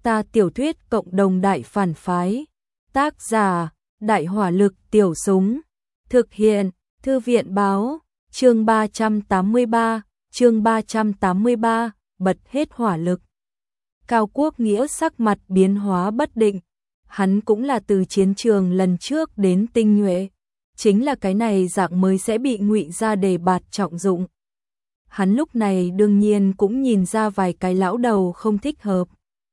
Ta tiểu thuyết cộng đồng đại phản phái. Tác giả, Đại hỏa lực tiểu súng. Thực hiện, Thư viện báo, chương 383, bật hết hỏa lực. Cao Quốc Nghĩa sắc mặt biến hóa bất định. Hắn cũng là từ chiến trường lần trước đến tinh nhuệ. Chính là cái này dạng mới sẽ bị Ngụy Gia đề bạt trọng dụng. Hắn lúc này đương nhiên cũng nhìn ra vài cái lão đầu không thích hợp.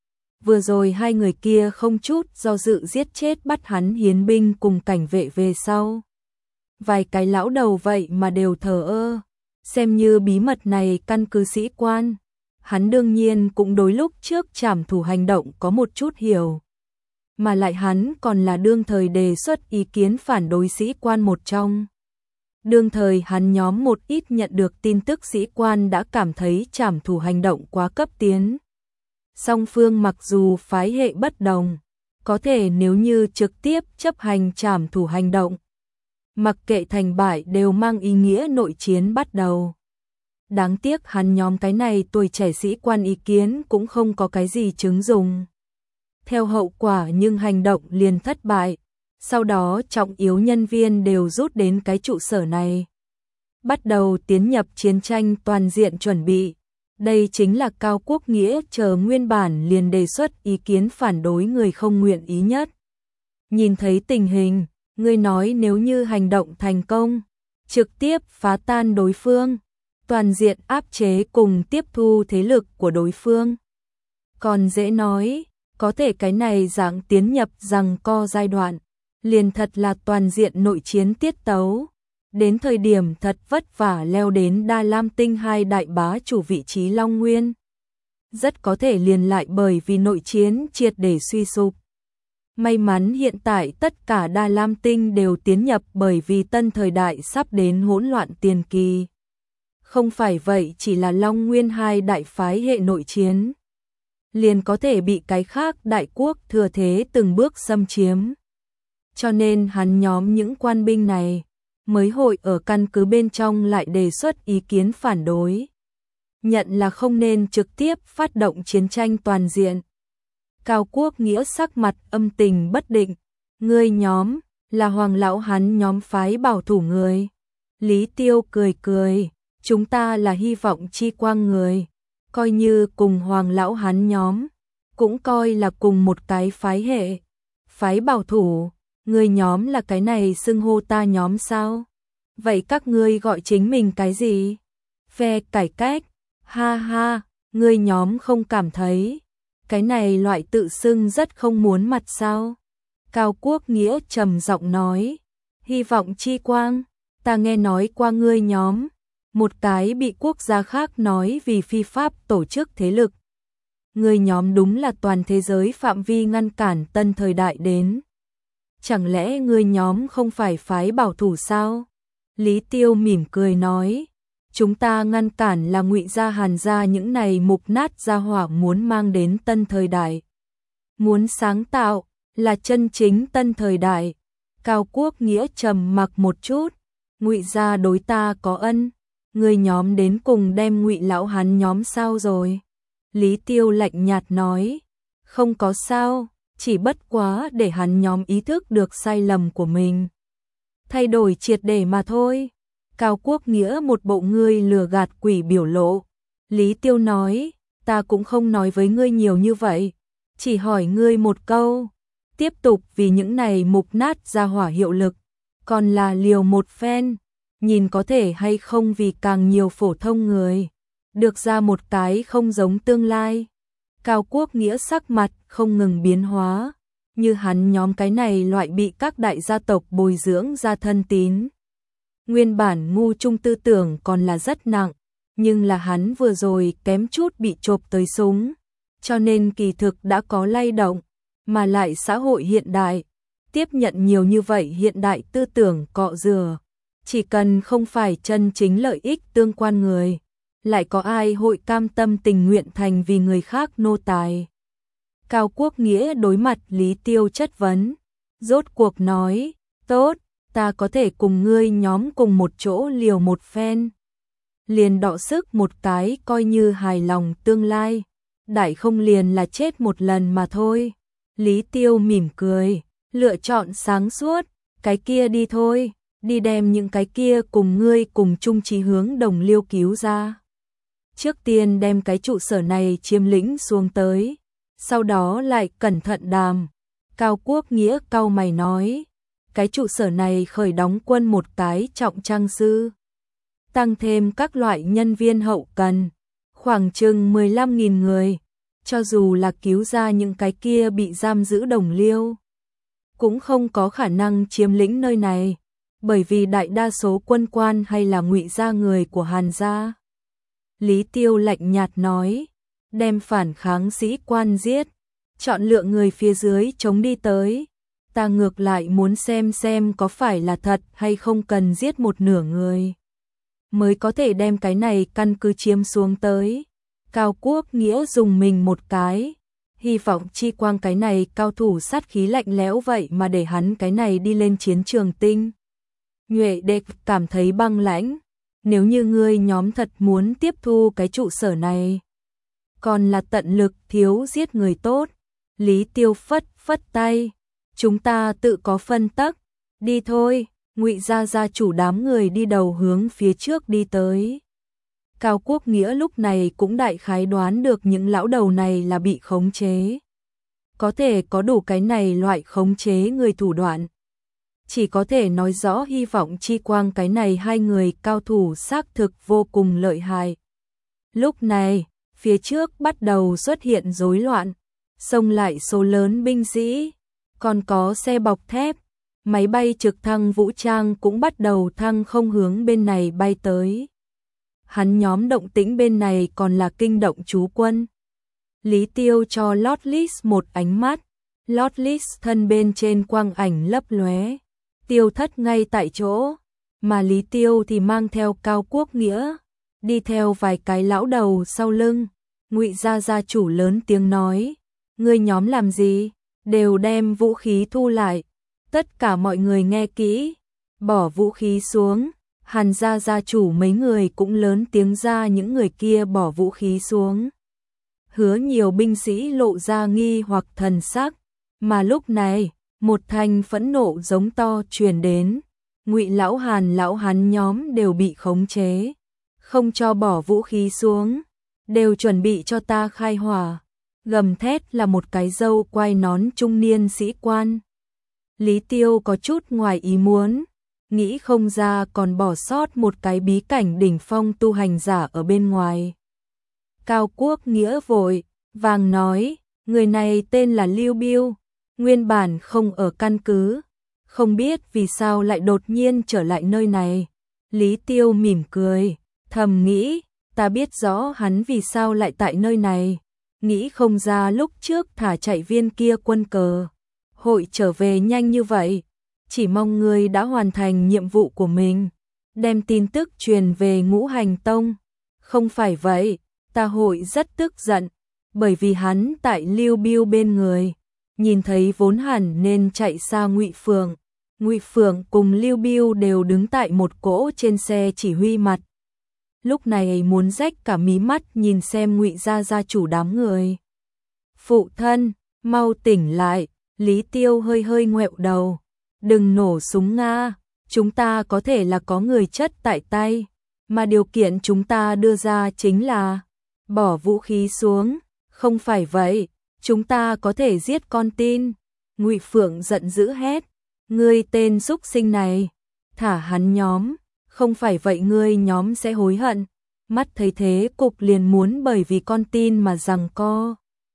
Vừa rồi hai người kia không chút do dự giết chết bắt hắn hiến binh cùng cảnh vệ về sau. Vài cái lão đầu vậy mà đều thờ ơ, xem như bí mật này căn cứ sĩ quan. Hắn đương nhiên cũng đối lúc trước trảm thủ hành động có một chút hiểu. Mà lại hắn còn là đương thời đề xuất ý kiến phản đối sĩ quan một trong. Đương thời hắn nhóm một ít nhận được tin tức sĩ quan đã cảm thấy trảm thủ hành động quá cấp tiến. Song phương mặc dù phái hệ bất đồng, có thể nếu như trực tiếp chấp hành trảm thủ hành động, mặc kệ thành bại đều mang ý nghĩa nội chiến bắt đầu. Đáng tiếc hắn nhóm cái này tuổi trẻ sĩ quan ý kiến cũng không có cái gì chứng dùng. Theo hậu quả nhưng hành động liền thất bại, sau đó trọng yếu nhân viên đều rút đến cái trụ sở này. Bắt đầu tiến nhập chiến tranh toàn diện chuẩn bị. Đây chính là Cao Quốc Nghĩa chờ nguyên bản liền đề xuất ý kiến phản đối người không nguyện ý nhất. Nhìn thấy tình hình, người nói nếu như hành động thành công, trực tiếp phá tan đối phương, toàn diện áp chế cùng tiếp thu thế lực của đối phương. Còn dễ nói, có thể cái này dạng tiến nhập giằng co giai đoạn, liền thật là toàn diện nội chiến tiết tấu. Đến thời điểm thật vất vả leo đến Đa Lam Tinh hai đại bá chủ vị trí Long Nguyên. Rất có thể liền lại bởi vì nội chiến triệt để suy sụp. May mắn hiện tại tất cả Đa Lam Tinh đều tiến nhập bởi vì tân thời đại sắp đến hỗn loạn tiền kỳ. Không phải vậy chỉ là Long Nguyên hai đại phái hệ nội chiến. Liền có thể bị cái khác đại quốc thừa thế từng bước xâm chiếm. Cho nên hắn nhóm những quan binh này mới hội ở căn cứ bên trong lại đề xuất ý kiến phản đối. Nhận là không nên trực tiếp phát động chiến tranh toàn diện. Cao Quốc Nghĩa sắc mặt âm tình bất định. Ngươi nhóm, là Hoàng lão hắn nhóm phái bảo thủ người. Lý Tiêu cười cười, chúng ta là hy vọng chi quang người. Coi như cùng Hoàng lão hắn nhóm, cũng coi là cùng một cái phái hệ. Phái bảo thủ. Ngươi nhóm là cái này xưng hô ta nhóm sao? Vậy các ngươi gọi chính mình cái gì? Phe cải cách. Ha ha, ngươi nhóm không cảm thấy cái này loại tự xưng rất không muốn mặt sao? Cao Quốc Nghĩa trầm giọng nói, hy vọng chi quang, ta nghe nói qua ngươi nhóm, một cái bị quốc gia khác nói vì phi pháp tổ chức thế lực. Ngươi nhóm đúng là toàn thế giới phạm vi ngăn cản tân thời đại đến. Chẳng lẽ ngươi nhóm không phải phái bảo thủ sao? Lý Tiêu mỉm cười nói, chúng ta ngăn cản là Ngụy Gia Hàn Gia những này mục nát gia hỏa muốn mang đến tân thời đại. Muốn sáng tạo, là chân chính tân thời đại. Cao Quốc Nghĩa trầm mặc một chút, Ngụy Gia đối ta có ân, ngươi nhóm đến cùng đem Ngụy lão hắn nhóm sao rồi? Lý Tiêu lạnh nhạt nói, không có sao. Chỉ bất quá để hắn nhóm ý thức được sai lầm của mình. Thay đổi triệt để mà thôi. Cao Quốc Nghĩa một bộ ngươi lừa gạt quỷ biểu lộ. Lý Tiêu nói, ta cũng không nói với ngươi nhiều như vậy. Chỉ hỏi ngươi một câu. Tiếp tục vì những này mục nát ra hỏa hiệu lực. Còn là liều một phen. Nhìn có thể hay không vì càng nhiều phổ thông người. Được ra một cái không giống tương lai. Cao Quốc Nghĩa sắc mặt không ngừng biến hóa, như hắn nhóm cái này loại bị các đại gia tộc bồi dưỡng ra thân tín. Nguyên bản ngu trung tư tưởng còn là rất nặng, nhưng là hắn vừa rồi kém chút bị chộp tới súng, cho nên kỳ thực đã có lay động, mà lại xã hội hiện đại, tiếp nhận nhiều như vậy hiện đại tư tưởng cọ rửa, chỉ cần không phải chân chính lợi ích tương quan người. Lại có ai hội cam tâm tình nguyện thành vì người khác nô tài. Cao Quốc Nghĩa đối mặt Lý Tiêu chất vấn, rốt cuộc nói, tốt, ta có thể cùng ngươi nhóm cùng một chỗ liều một phen. Liền đọ sức một cái coi như hài lòng tương lai. đại không liền là chết một lần mà thôi. Lý Tiêu mỉm cười, lựa chọn sáng suốt, cái kia đi thôi, đi đem những cái kia cùng ngươi cùng chung chí hướng đồng liêu cứu ra. Trước tiên đem cái trụ sở này chiếm lĩnh xuống tới, sau đó lại cẩn thận đàm. Cao Quốc Nghĩa cau mày nói, cái trụ sở này khởi đóng quân một cái trọng trang sư, tăng thêm các loại nhân viên hậu cần, khoảng chừng 15.000 người, cho dù là cứu ra những cái kia bị giam giữ đồng liêu, cũng không có khả năng chiếm lĩnh nơi này, bởi vì đại đa số quân quan hay là ngụy gia người của Hàn gia. Lý Tiêu lạnh nhạt nói, đem phản kháng sĩ quan giết, chọn lựa người phía dưới chống đi tới. Ta ngược lại muốn xem có phải là thật hay không cần giết một nửa người, mới có thể đem cái này căn cứ chiếm xuống tới. Cao Quốc Nghĩa dùng mình một cái, hy vọng Chi Quang cái này cao thủ sát khí lạnh lẽo vậy mà để hắn cái này đi lên chiến trường tinh. Nhuệ Đệ cảm thấy băng lãnh, nếu như ngươi nhóm thật muốn tiếp thu cái trụ sở này, còn là tận lực thiếu giết người tốt. Lý Tiêu phất tay, chúng ta tự có phân tắc, đi thôi. Ngụy gia chủ đám người đi đầu hướng phía trước đi tới. Cao Quốc Nghĩa lúc này cũng đại khái đoán được những lão đầu này là bị khống chế, có thể có đủ cái này loại khống chế người thủ đoạn, chỉ có thể nói rõ hy vọng Chi Quang cái này hai người cao thủ xác thực vô cùng lợi hại. Lúc này, phía trước bắt đầu xuất hiện rối loạn, xông lại số lớn binh sĩ, còn có xe bọc thép, máy bay trực thăng vũ trang cũng bắt đầu thăng không hướng bên này bay tới. Hắn nhóm động tĩnh bên này còn là kinh động chú quân. Lý Tiêu cho Lotlis một ánh mắt, Lotlis thân bên trên quang ảnh lấp lóe, tiêu thất ngay tại chỗ, mà Lý Tiêu thì mang theo Cao Quốc Nghĩa, đi theo vài cái lão đầu sau lưng. Ngụy gia chủ lớn tiếng nói, ngươi nhóm làm gì, đều đem vũ khí thu lại. Tất cả mọi người nghe kỹ, bỏ vũ khí xuống. Hàn gia chủ mấy người cũng lớn tiếng ra những người kia bỏ vũ khí xuống. Hứa nhiều binh sĩ lộ ra nghi hoặc thần sắc, mà lúc này, một thanh phẫn nộ giống to truyền đến. Ngụy lão Hàn nhóm đều bị khống chế, không cho bỏ vũ khí xuống, đều chuẩn bị cho ta khai hỏa. Gầm thét là một cái râu quai nón trung niên sĩ quan. Lý Tiêu có chút ngoài ý muốn, nghĩ không ra còn bỏ sót một cái bí cảnh đỉnh phong tu hành giả ở bên ngoài. Cao Quốc Nghĩa vội vàng nói, người này tên là Lưu Biêu, nguyên bản không ở căn cứ, không biết vì sao lại đột nhiên trở lại nơi này. Lý Tiêu mỉm cười, thầm nghĩ, ta biết rõ hắn vì sao lại tại nơi này, nghĩ không ra lúc trước thả chạy viên kia quân cờ hội trở về nhanh như vậy, chỉ mong ngươi đã hoàn thành nhiệm vụ của mình, đem tin tức truyền về Ngũ Hành Tông. Không phải vậy, ta hội rất tức giận, bởi vì hắn tại Lưu Biêu bên người, nhìn thấy vốn hẳn nên chạy xa Ngụy Phượng. Ngụy Phượng cùng Lưu Biêu đều đứng tại một cỗ trên xe chỉ huy mặt. Lúc này muốn rách cả mí mắt nhìn xem Ngụy gia chủ đám người. Phụ thân, mau tỉnh lại. Lý Tiêu hơi ngoẹo đầu, đừng nổ súng Nga, chúng ta có thể là có người chất tại tay, mà điều kiện chúng ta đưa ra chính là bỏ vũ khí xuống, không phải vậy, chúng ta có thể giết con tin. Ngụy Phượng giận dữ hét, ngươi tên súc sinh này, thả hắn nhóm, không phải vậy ngươi nhóm sẽ hối hận. Mắt thấy thế cục liền muốn bởi vì con tin mà giằng co.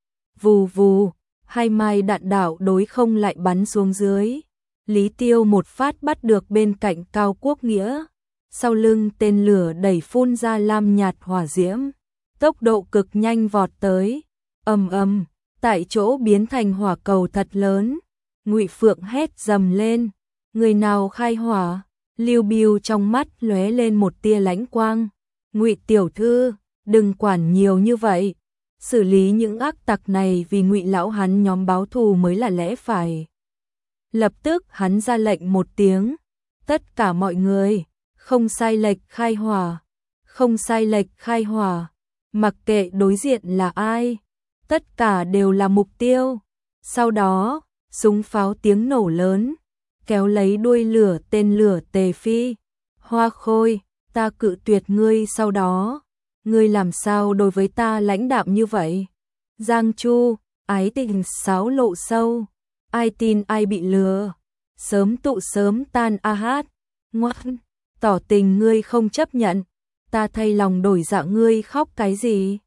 Vù vù. Hai mai đạn đạo đối không lại bắn xuống dưới. Lý Tiêu một phát bắt được bên cạnh Cao Quốc Nghĩa. Sau lưng tên lửa đẩy phun ra lam nhạt hỏa diễm. Tốc độ cực nhanh vọt tới. Ầm, tại chỗ biến thành hỏa cầu thật lớn. Ngụy Phượng hét dầm lên. Người nào khai hỏa? Lưu Biêu trong mắt lóe lên một tia lãnh quang. Ngụy tiểu thư, đừng quản nhiều như vậy. Xử lý những ác tặc này vì Ngụy lão hắn nhóm báo thù mới là lẽ phải. Lập tức hắn ra lệnh một tiếng, tất cả mọi người, không sai lệch khai hỏa, không sai lệch khai hỏa, mặc kệ đối diện là ai, tất cả đều là mục tiêu. Sau đó, súng pháo tiếng nổ lớn, kéo lấy đuôi lửa tên lửa Tề Phi. Hoa Khôi, ta cự tuyệt ngươi sau đó. Ngươi làm sao đối với ta lãnh đạm như vậy? Giang Chu, ái tình xáo lộ sâu. Ai tin ai bị lừa. Sớm tụ sớm tan a hát. Ngoan, tỏ tình ngươi không chấp nhận. Ta thay lòng đổi dạ ngươi khóc cái gì?